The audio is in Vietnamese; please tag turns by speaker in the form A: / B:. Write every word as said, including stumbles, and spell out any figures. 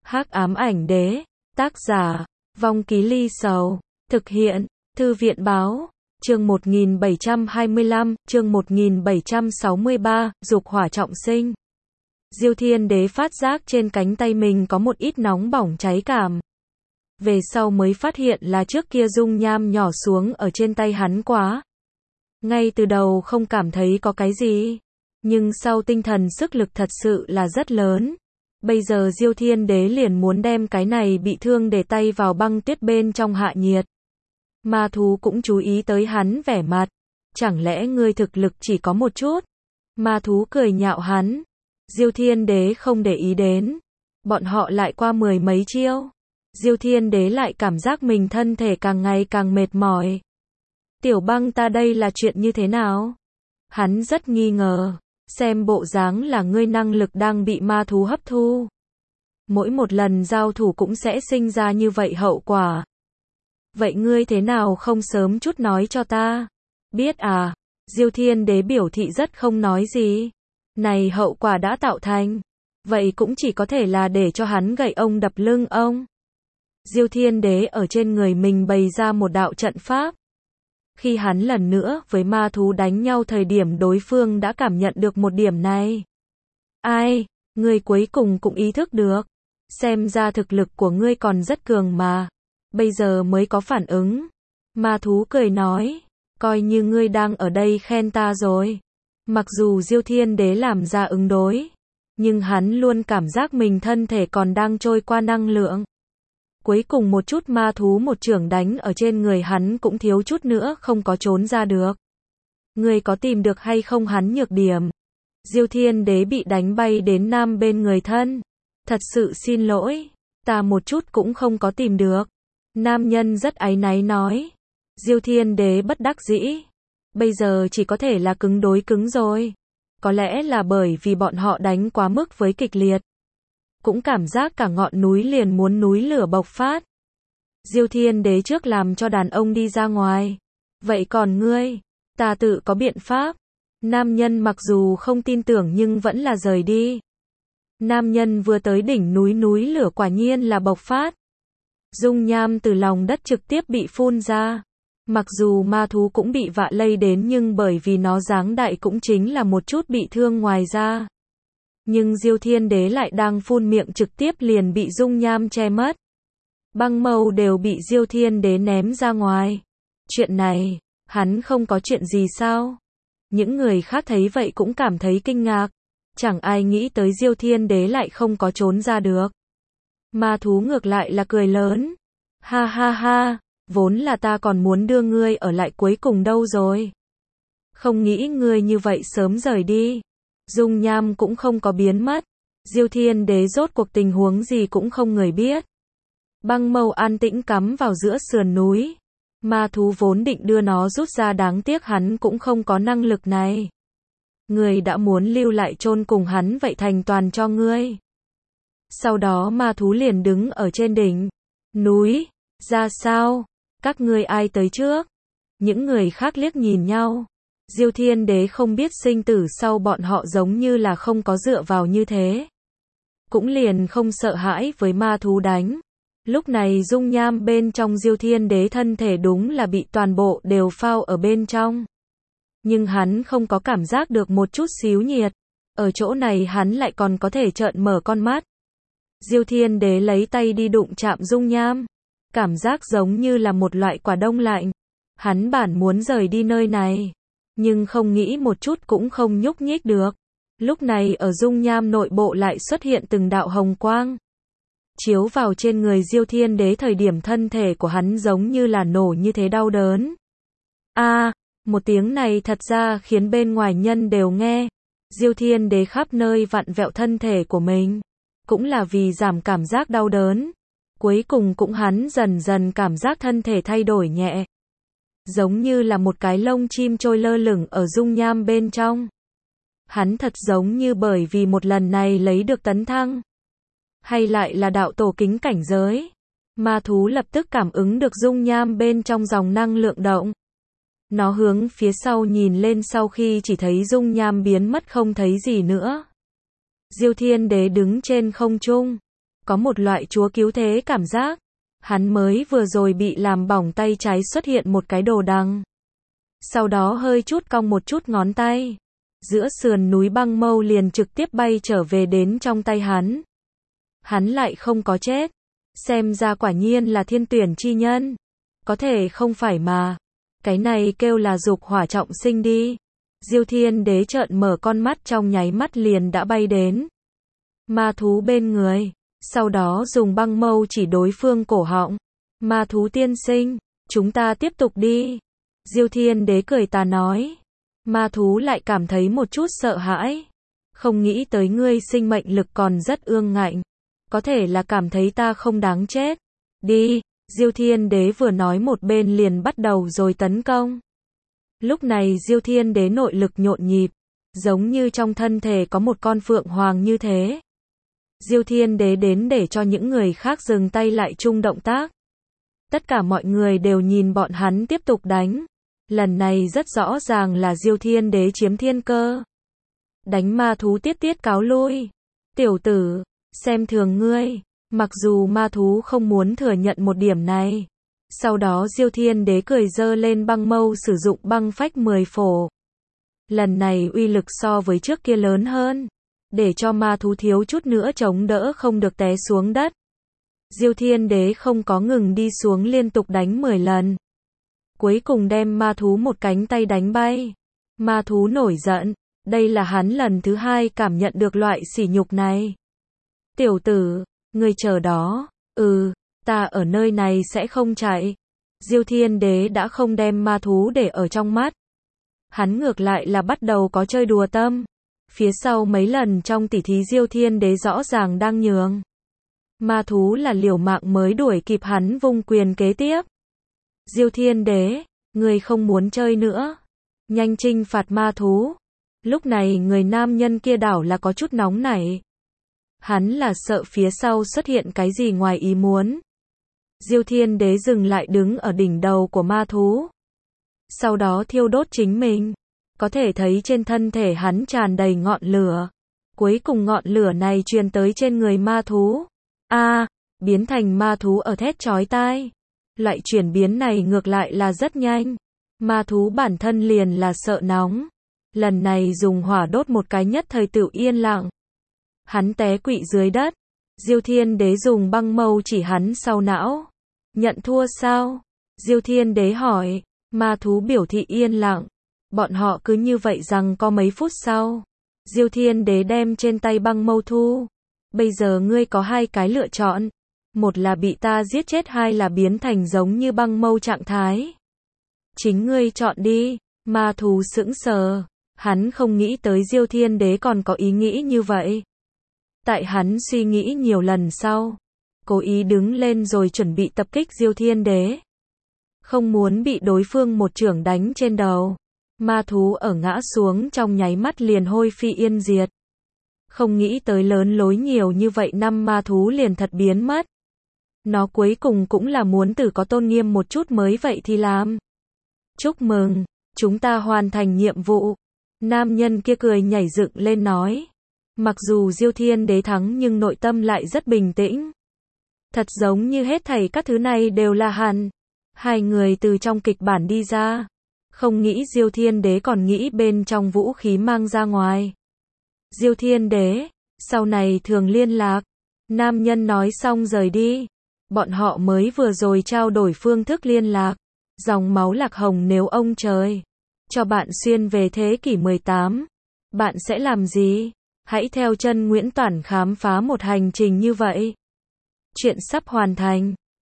A: Hắc ám ảnh đế, tác giả, Vong Ký Ly Sầu, thực hiện, Thư viện báo, chương một nghìn bảy trăm hai mươi lăm, chương một nghìn bảy trăm sáu mươi ba, dục hỏa trọng sinh. Diêu Thiên Đế phát giác trên cánh tay mình có một ít nóng bỏng cháy cảm. Về sau mới phát hiện là trước kia dung nham nhỏ xuống ở trên tay hắn quá. Ngay từ đầu không cảm thấy có cái gì, nhưng sau tinh thần sức lực thật sự là rất lớn. Bây giờ Diêu Thiên Đế liền muốn đem cái này bị thương để tay vào băng tuyết bên trong hạ nhiệt. Ma thú cũng chú ý tới hắn vẻ mặt. Chẳng lẽ ngươi thực lực chỉ có một chút? Ma thú cười nhạo hắn. Diêu Thiên Đế không để ý đến. Bọn họ lại qua mười mấy chiêu. Diêu Thiên Đế lại cảm giác mình thân thể càng ngày càng mệt mỏi. Tiểu băng ta đây là chuyện như thế nào? Hắn rất nghi ngờ. Xem bộ dáng là ngươi năng lực đang bị ma thú hấp thu. Mỗi một lần giao thủ cũng sẽ sinh ra như vậy hậu quả. Vậy ngươi thế nào không sớm chút nói cho ta? Biết à? Diêu Thiên Đế biểu thị rất không nói gì. Này hậu quả đã tạo thành. Vậy cũng chỉ có thể là để cho hắn gậy ông đập lưng ông. Diêu Thiên Đế ở trên người mình bày ra một đạo trận pháp. Khi hắn lần nữa với ma thú đánh nhau thời điểm đối phương đã cảm nhận được một điểm này. Ai, ngươi cuối cùng cũng ý thức được. Xem ra thực lực của ngươi còn rất cường mà. Bây giờ mới có phản ứng. Ma thú cười nói, coi như ngươi đang ở đây khen ta rồi. Mặc dù Diêu Thiên Đế làm ra ứng đối, nhưng hắn luôn cảm giác mình thân thể còn đang trôi qua năng lượng. Cuối cùng một chút ma thú một chưởng đánh ở trên người hắn cũng thiếu chút nữa không có trốn ra được. Ngươi có tìm được hay không hắn nhược điểm? Diêu Thiên Đế bị đánh bay đến nam bên người thân. Thật sự xin lỗi, ta một chút cũng không có tìm được. Nam nhân rất áy náy nói. Diêu Thiên Đế bất đắc dĩ. Bây giờ chỉ có thể là cứng đối cứng rồi. Có lẽ là bởi vì bọn họ đánh quá mức với kịch liệt. Cũng cảm giác cả ngọn núi liền muốn núi lửa bộc phát. Diêu Thiên Đế trước làm cho đàn ông đi ra ngoài. Vậy còn ngươi? Ta tự có biện pháp. Nam nhân mặc dù không tin tưởng nhưng vẫn là rời đi. Nam nhân vừa tới đỉnh núi núi lửa quả nhiên là bộc phát. Dung nham từ lòng đất trực tiếp bị phun ra. Mặc dù ma thú cũng bị vạ lây đến nhưng bởi vì nó dáng đại cũng chính là một chút bị thương ngoài ra. Nhưng Diêu Thiên Đế lại đang phun miệng trực tiếp liền bị dung nham che mất. Băng mâu đều bị Diêu Thiên Đế ném ra ngoài. Chuyện này, hắn không có chuyện gì sao? Những người khác thấy vậy cũng cảm thấy kinh ngạc. Chẳng ai nghĩ tới Diêu Thiên Đế lại không có trốn ra được. Ma thú ngược lại là cười lớn. Ha ha ha, vốn là ta còn muốn đưa ngươi ở lại cuối cùng đâu rồi. Không nghĩ ngươi như vậy sớm rời đi. Dung nham cũng không có biến mất. Diêu Thiên Đế rốt cuộc tình huống gì cũng không người biết. Băng mâu an tĩnh cắm vào giữa sườn núi. Ma thú vốn định đưa nó rút ra đáng tiếc hắn cũng không có năng lực này. Người đã muốn lưu lại chôn cùng hắn vậy thành toàn cho ngươi. Sau đó ma thú liền đứng ở trên đỉnh núi. Ra sao? Các ngươi ai tới trước? Những người khác liếc nhìn nhau. Diêu Thiên Đế không biết sinh tử sau bọn họ giống như là không có dựa vào như thế. Cũng liền không sợ hãi với ma thú đánh. Lúc này dung nham bên trong Diêu Thiên Đế thân thể đúng là bị toàn bộ đều phao ở bên trong. Nhưng hắn không có cảm giác được một chút xíu nhiệt. Ở chỗ này hắn lại còn có thể trợn mở con mắt. Diêu Thiên Đế lấy tay đi đụng chạm dung nham. Cảm giác giống như là một loại quả đông lạnh. Hắn bản muốn rời đi nơi này. Nhưng không nghĩ một chút cũng không nhúc nhích được. Lúc này ở dung nham nội bộ lại xuất hiện từng đạo hồng quang. Chiếu vào trên người Diêu Thiên Đế thời điểm thân thể của hắn giống như là nổ như thế đau đớn. A, à, một tiếng này thật ra khiến bên ngoài nhân đều nghe. Diêu Thiên Đế khắp nơi vặn vẹo thân thể của mình. Cũng là vì giảm cảm giác đau đớn. Cuối cùng cũng hắn dần dần cảm giác thân thể thay đổi nhẹ. Giống như là một cái lông chim trôi lơ lửng ở dung nham bên trong. Hắn thật giống như bởi vì một lần này lấy được tấn thăng. Hay lại là đạo tổ kính cảnh giới. Ma thú lập tức cảm ứng được dung nham bên trong dòng năng lượng động. Nó hướng phía sau nhìn lên sau khi chỉ thấy dung nham biến mất không thấy gì nữa. Diêu Thiên Đế đứng trên không trung. có một loại chúa cứu thế cảm giác. Hắn mới vừa rồi bị làm bỏng tay trái xuất hiện một cái đồ đằng. Sau đó hơi chút cong một chút ngón tay. Giữa sườn núi băng mâu liền trực tiếp bay trở về đến trong tay hắn. Hắn lại không có chết. Xem ra quả nhiên là thiên tuyển chi nhân. Có thể không phải mà. Cái này kêu là dục hỏa trọng sinh đi. Diêu Thiên Đế trợn mở con mắt trong nháy mắt liền đã bay đến ma thú bên người. Sau đó dùng băng mâu chỉ đối phương cổ họng. Ma thú tiên sinh, chúng ta tiếp tục đi. Diêu Thiên Đế cười tà nói. Ma thú lại cảm thấy một chút sợ hãi. Không nghĩ tới ngươi sinh mệnh lực còn rất ương ngạnh. Có thể là cảm thấy ta không đáng chết. Đi, Diêu Thiên Đế vừa nói một bên liền bắt đầu rồi tấn công. Lúc này Diêu Thiên Đế nội lực nhộn nhịp. Giống như trong thân thể có một con phượng hoàng như thế. Diêu Thiên Đế đến để cho những người khác dừng tay lại chung động tác. Tất cả mọi người đều nhìn bọn hắn tiếp tục đánh. Lần này rất rõ ràng là Diêu Thiên Đế chiếm thiên cơ. Đánh ma thú tiết tiết cáo lui. Tiểu tử, xem thường ngươi. Mặc dù ma thú không muốn thừa nhận một điểm này. Sau đó Diêu Thiên Đế cười giơ lên băng mâu sử dụng băng phách mười phổ. Lần này uy lực so với trước kia lớn hơn. Để cho ma thú thiếu chút nữa chống đỡ không được té xuống đất. Diêu Thiên Đế không có ngừng đi xuống liên tục đánh mười lần. Cuối cùng đem ma thú một cánh tay đánh bay. Ma thú nổi giận. Đây là hắn lần thứ hai cảm nhận được loại sỉ nhục này. Tiểu tử, ngươi chờ đó. Ừ, ta ở nơi này sẽ không chạy. Diêu Thiên Đế đã không đem ma thú để ở trong mắt. Hắn ngược lại là bắt đầu có chơi đùa tâm. Phía sau mấy lần trong tỉ thí Diêu Thiên Đế rõ ràng đang nhường. Ma thú là liều mạng mới đuổi kịp hắn vung quyền kế tiếp. Diêu Thiên Đế, người không muốn chơi nữa. Nhanh chinh phạt ma thú. Lúc này người nam nhân kia đảo là có chút nóng nảy. Hắn là sợ phía sau xuất hiện cái gì ngoài ý muốn. Diêu Thiên Đế dừng lại đứng ở đỉnh đầu của ma thú. Sau đó thiêu đốt chính mình. Có thể thấy trên thân thể hắn tràn đầy ngọn lửa. Cuối cùng ngọn lửa này truyền tới trên người ma thú. A, à, biến thành ma thú ở thét chói tai. Loại chuyển biến này ngược lại là rất nhanh. Ma thú bản thân liền là sợ nóng. Lần này dùng hỏa đốt một cái nhất thời tự yên lặng. Hắn té quỵ dưới đất. Diêu Thiên Đế dùng băng mâu chỉ hắn sau não. Nhận thua sao? Diêu Thiên Đế hỏi. Ma thú biểu thị yên lặng. Bọn họ cứ như vậy rằng có mấy phút sau. Diêu Thiên Đế đem trên tay băng mâu thu. Bây giờ ngươi có hai cái lựa chọn. Một là bị ta giết chết, hai là biến thành giống như băng mâu trạng thái. Chính ngươi chọn đi. Ma thú sững sờ. Hắn không nghĩ tới Diêu Thiên Đế còn có ý nghĩ như vậy. Tại hắn suy nghĩ nhiều lần sau. Cố ý đứng lên rồi chuẩn bị tập kích Diêu Thiên Đế. Không muốn bị đối phương một chưởng đánh trên đầu. Ma thú ở ngã xuống trong nháy mắt liền hôi phi yên diệt. Không nghĩ tới lớn lối nhiều như vậy năm ma thú liền thật biến mất. Nó cuối cùng cũng là muốn tử có tôn nghiêm một chút mới vậy thì làm. Chúc mừng, chúng ta hoàn thành nhiệm vụ. Nam nhân kia cười nhảy dựng lên nói. Mặc dù Diêu Thiên Đế thắng nhưng nội tâm lại rất bình tĩnh. Thật giống như hết thảy các thứ này đều là hẳn. Hai người từ trong kịch bản đi ra. Không nghĩ Diêu Thiên Đế còn nghĩ bên trong vũ khí mang ra ngoài. Diêu Thiên Đế, sau này thường liên lạc. Nam nhân nói xong rời đi. Bọn họ mới vừa rồi trao đổi phương thức liên lạc. Dòng máu Lạc Hồng, nếu ông trời cho bạn xuyên về thế kỷ mười tám, bạn sẽ làm gì? Hãy theo chân Nguyễn Toản khám phá một hành trình như vậy. Chuyện sắp hoàn thành.